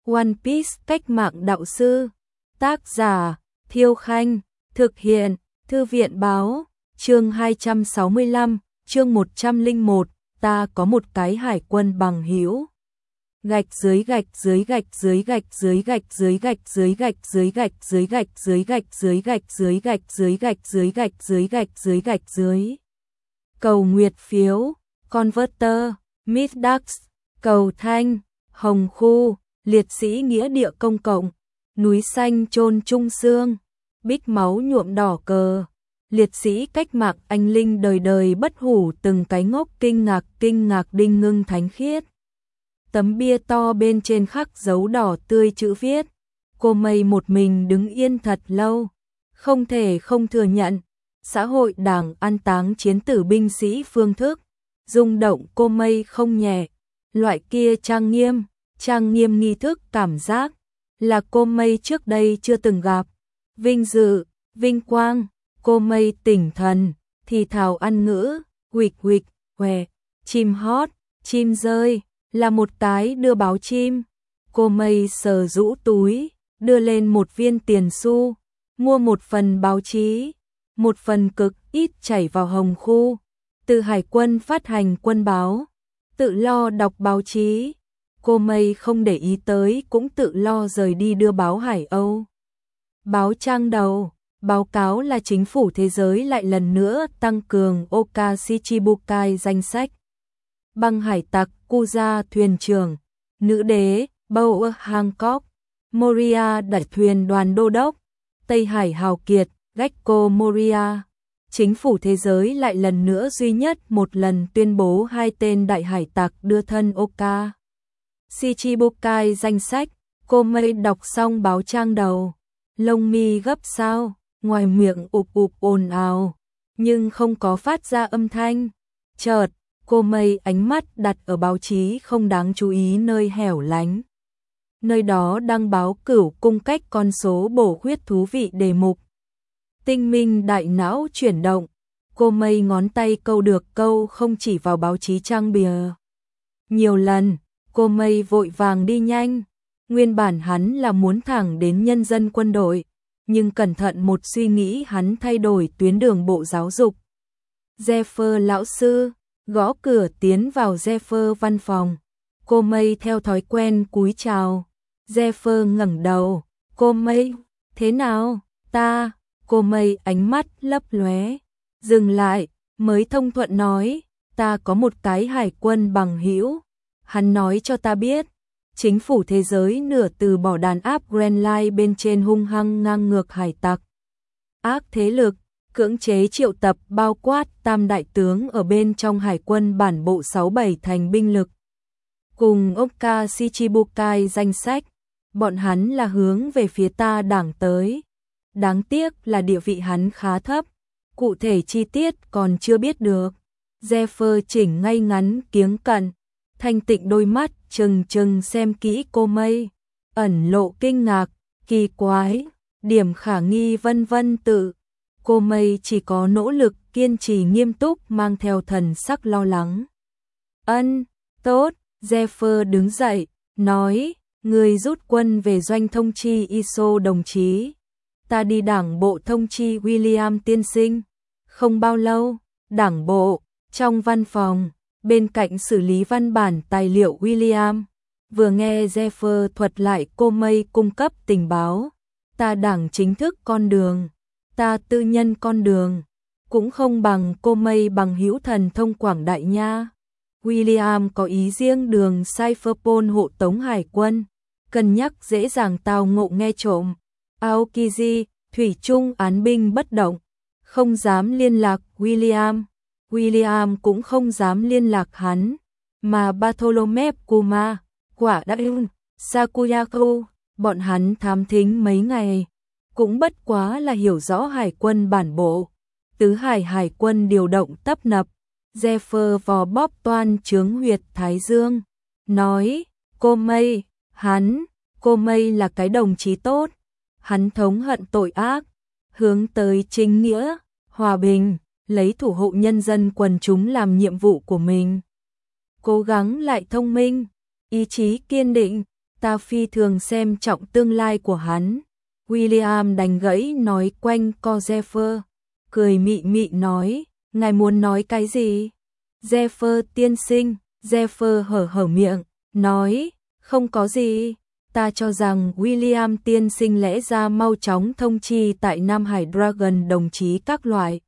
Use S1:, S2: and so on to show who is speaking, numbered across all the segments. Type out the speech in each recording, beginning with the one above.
S1: One Piece cách mạng đạo sư. Tác giả Thiêu Khanh. Thực hiện Thư viện Báo. Chương 265, chương 101. Ta có một cái hải quân bằng hữu. Gạch dưới gạch dưới gạch dưới gạch dưới gạch dưới gạch dưới gạch dưới gạch dưới gạch dưới gạch dưới gạch dưới gạch dưới gạch dưới gạch dưới gạch dưới gạch dưới. Cầu nguyệt phiếu, Converter, Middax, cầu thanh, Hồng Khu, liệt sĩ nghĩa địa công cộng, núi xanh chôn trung xương, bích máu nhuộm đỏ cờ, liệt sĩ cách mạng anh linh đời đời bất hủ từng cái ngốc kinh ngạc đinh ngưng thánh khiết. Tấm bia to bên trên khắc dấu đỏ tươi chữ viết, cô Mây một mình đứng yên thật lâu, không thể không thừa nhận, xã hội đảng an táng chiến tử binh sĩ phương thức, rung động cô Mây không nhẹ, loại kia trang nghiêm nghi thức cảm giác, là cô Mây trước đây chưa từng gặp, vinh dự, vinh quang, cô Mây tỉnh thần, thì thào ăn ngữ, huỵch huỵch, què, chim hót, chim rơi. Là một cái đưa báo chim, cô Mây sờ rũ túi, đưa lên một viên tiền xu, mua một phần báo chí, một phần cực ít chảy vào Hồng Khu, từ hải quân phát hành quân báo, tự lo đọc báo chí, cô Mây không để ý tới cũng tự lo rời đi đưa báo Hải Âu. Báo trang đầu, báo cáo là chính phủ thế giới lại lần nữa tăng cường Oka Shichibukai danh sách. Băng hải tặc Kuza thuyền trưởng, nữ đế Bower Hancock, Moria đại thuyền đoàn đô đốc, Tây Hải hào kiệt Gecko Moria. Chính phủ thế giới lại lần nữa duy nhất một lần tuyên bố hai tên đại hải tặc đưa thân Oka Shichibukai danh sách. Cô Mây đọc xong báo trang đầu, lông mi gấp sao, ngoài miệng ụp ồn ào, nhưng không có phát ra âm thanh. Chợt cô Mây ánh mắt đặt ở báo chí không đáng chú ý nơi hẻo lánh. Nơi đó đăng báo cửu cung cách con số bổ khuyết thú vị đề mục. Tinh minh đại não chuyển động, cô Mây ngón tay câu được câu không chỉ vào báo chí trang bìa. Nhiều lần, cô Mây vội vàng đi nhanh, nguyên bản hắn là muốn thẳng đến nhân dân quân đội, nhưng cẩn thận một suy nghĩ hắn thay đổi tuyến đường bộ giáo dục. Jeffer lão sư gõ cửa tiến vào Jeffer văn phòng. Cô Mây theo thói quen cúi chào. Jeffer ngẩng đầu. Cô Mây, thế nào? Ta. Cô Mây ánh mắt lấp lóe. Dừng lại, mới thông thuận nói. Ta có một cái hải quân bằng hữu. Hắn nói cho ta biết. Chính phủ thế giới nửa từ bỏ đàn áp Grand Line bên trên hung hăng ngang ngược hải tặc. Ác thế lực. Cưỡng chế triệu tập bao quát tam đại tướng ở bên trong hải quân bản bộ 67 thành binh lực. Cùng Oka Shichibukai danh sách, bọn hắn là hướng về phía ta đảng tới. Đáng tiếc là địa vị hắn khá thấp, cụ thể chi tiết còn chưa biết được. Jeffer chỉnh ngay ngắn kiếng cận, thanh tịnh đôi mắt trừng xem kỹ cô Mây, ẩn lộ kinh ngạc, kỳ quái, điểm khả nghi vân vân tự. Cô Mây chỉ có nỗ lực kiên trì nghiêm túc mang theo thần sắc lo lắng. Tốt, Jeffer đứng dậy, nói, người rút quân về doanh thông chi ISO đồng chí. Ta đi đảng bộ thông chi William tiên sinh. Không bao lâu, đảng bộ, trong văn phòng, bên cạnh xử lý văn bản tài liệu William, vừa nghe Jeffer thuật lại cô Mây cung cấp tình báo. Ta đảng chính thức con đường. Ta tư nhân con đường, cũng không bằng cô Mây bằng hữu thần thông quảng đại nha. William có ý riêng đường Cypherpol hộ tống hải quân, cân nhắc dễ dàng tào ngộ nghe trộm. Aokiji, thủy chung án binh bất động, không dám liên lạc William. William cũng không dám liên lạc hắn, mà Bartholomew Kuma, quả đã Sakuyaku, bọn hắn thám thính mấy ngày. Cũng bất quá là hiểu rõ hải quân bản bộ, tứ hải quân điều động tấp nập. Jeffer vò bóp toan chướng huyệt thái dương, nói, cô Mây, cô Mây là cái đồng chí tốt, hắn thống hận tội ác, hướng tới chính nghĩa, hòa bình, lấy thủ hộ nhân dân quần chúng làm nhiệm vụ của mình. Cố gắng lại thông minh, ý chí kiên định, ta phi thường xem trọng tương lai của hắn. William đánh gãy nói quanh co Jeffer, cười mị mị nói, ngài muốn nói cái gì? Jeffer tiên sinh, Jeffer hở miệng, nói, không có gì. Ta cho rằng William tiên sinh lẽ ra mau chóng thông chi tại Nam Hải Dragon đồng chí các loại,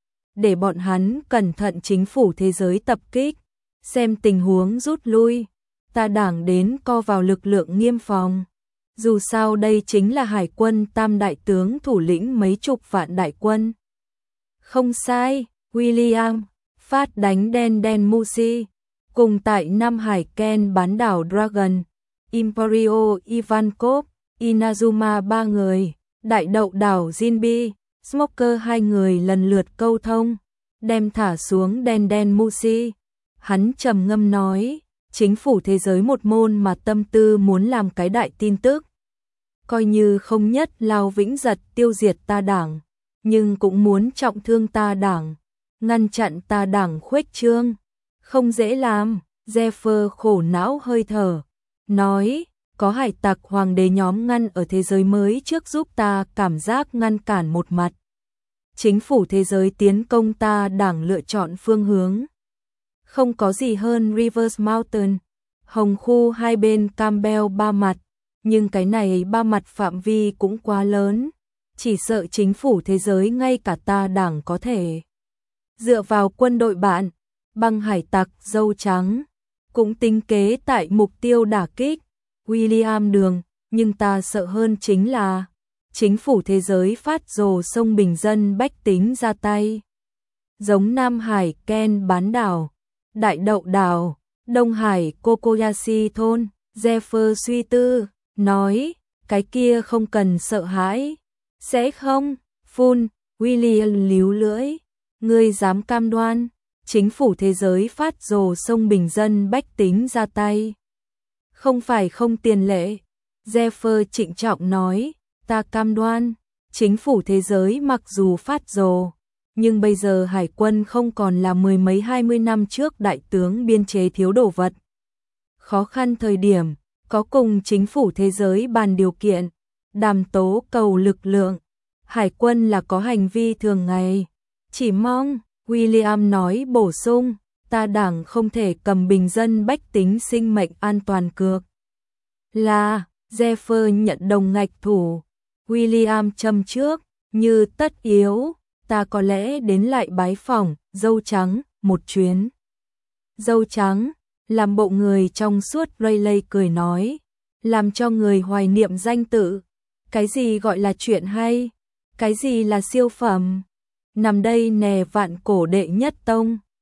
S1: để bọn hắn cẩn thận chính phủ thế giới tập kích, xem tình huống rút lui. Ta đảng đến co vào lực lượng nghiêm phòng. Dù sao đây chính là hải quân tam đại tướng thủ lĩnh mấy chục vạn đại quân. Không sai, William, phát đánh đen Musi, cùng tại Nam Hải Ken bán đảo Dragon, Imperio Ivankov, Inazuma 3 người, đại đậu đảo Jinbi, Smoker 2 người lần lượt câu thông, đem thả xuống đen Musi. Hắn trầm ngâm nói, chính phủ thế giới một môn mà tâm tư muốn làm cái đại tin tức. Coi như không nhất lao vĩnh giật tiêu diệt ta đảng, nhưng cũng muốn trọng thương ta đảng, ngăn chặn ta đảng khuếch trương. Không dễ làm, Jeffer khổ não hơi thở, nói, có hải tặc hoàng đế nhóm ngăn ở thế giới mới trước giúp ta cảm giác ngăn cản một mặt. Chính phủ thế giới tiến công ta đảng lựa chọn phương hướng. Không có gì hơn Rivers Mountain, hồng khu hai bên Campbell ba mặt, nhưng cái này ba mặt phạm vi cũng quá lớn, chỉ sợ chính phủ thế giới ngay cả ta đảng có thể. Dựa vào quân đội bạn, băng hải tặc dâu trắng, cũng tính kế tại mục tiêu đả kích William đường, nhưng ta sợ hơn chính là chính phủ thế giới phát rồ sông bình dân bách tính ra tay. Giống Nam Hải Ken bán đảo, Đại Đậu đảo, Đông Hải Kokoyashi thôn, Jeffer suy tư, nói, cái kia không cần sợ hãi. Sẽ không, phun, William líu lưỡi, ngươi dám cam đoan, chính phủ thế giới phát rồ sông bình dân bách tính ra tay. Không phải không tiền lệ, Jeffer trịnh trọng nói, ta cam đoan, chính phủ thế giới mặc dù phát rồ, nhưng bây giờ hải quân không còn là mười mấy 20 năm trước đại tướng biên chế thiếu đồ vật. Khó khăn thời điểm, có cùng chính phủ thế giới bàn điều kiện, đàm tố cầu lực lượng, hải quân là có hành vi thường ngày. Chỉ mong, William nói bổ sung, ta đảng không thể cầm bình dân bách tính sinh mệnh an toàn cược. Là, Jeffer nhận đồng ngạch thủ, William châm trước, như tất yếu, ta có lẽ đến lại bái phỏng, dâu trắng, một chuyến. Dâu trắng, làm bộ người trong suốt Rayleigh cười nói, làm cho người hoài niệm danh tự. Cái gì gọi là chuyện hay? Cái gì là siêu phẩm? Nằm đây nè vạn cổ đệ nhất tông.